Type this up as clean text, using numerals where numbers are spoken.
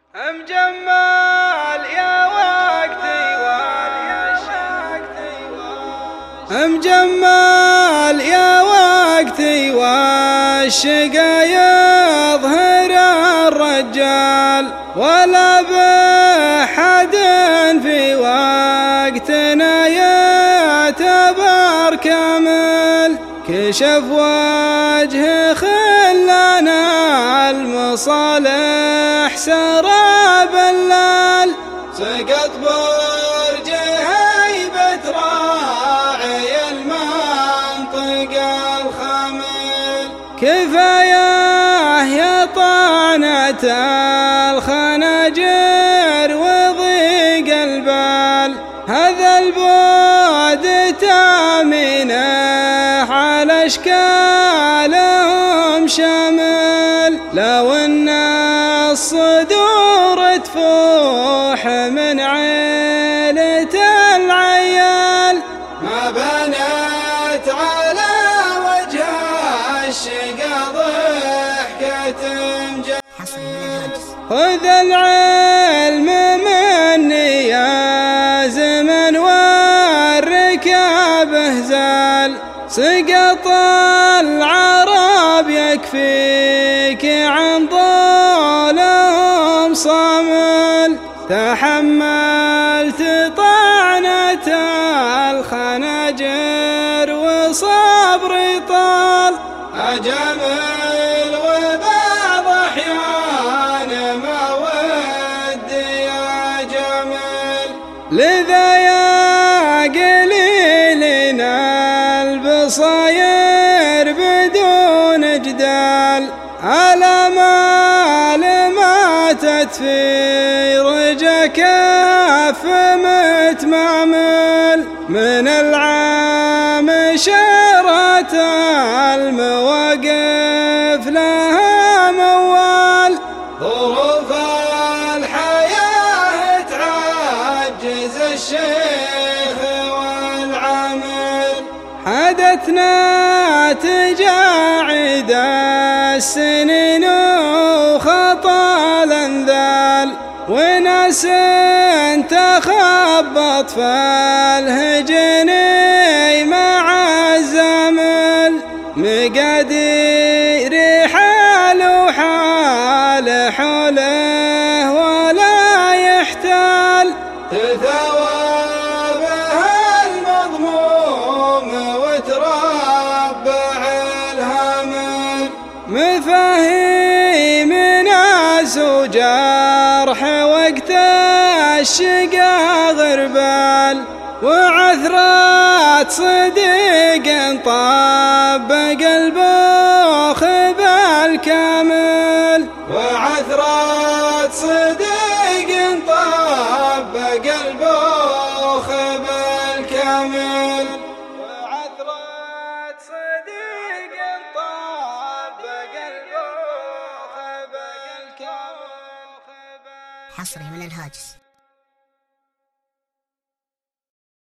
أم جمال يا وقتي أم جمال يا وقتي والشقا يظهر الرجال ولا بحد في وقتنا يعتبر كامل كشف وجه خلانا المصالح سراب اللال سقط برج هيبة راعي المنطقة الخمل كفاية يا طعنة الخناجر وضيق البال هذا البعد تامينه على اشكالهم شامل لو ان الصدور تفوح من عيلة العيال ما بنت على وجه الشقا ضحكة خذ العلم مني يا زمن والركاب زال سقط العرب يكفيك عن ضولهم صامل تحملت طعنة الخناجر وصبري طال أجمل وبعض أحيان ما ودي يا جمل لذا يا قليلين البصاير بدون جدال على مال ماتت في رجا كف متمامل من العام شرت المواقف لها موال ظروف الحياة تعجز الشيخ والعامل حدثنا تجاعد السنين وخطى الانذال وناس تخبط في الهجن مع الزمل مقادير حال وحال حوله ولا يحتال تثوابها المضموم وتربع الهمل مفاهيم ناس وجرح وقت الشقا غربال وعثرات صديق طبق البوخ بالكامل وعثرات صديق طبق البوخ بالكامل وعثرات صديق طبق البوخ بالكامل حصري من الهاجس.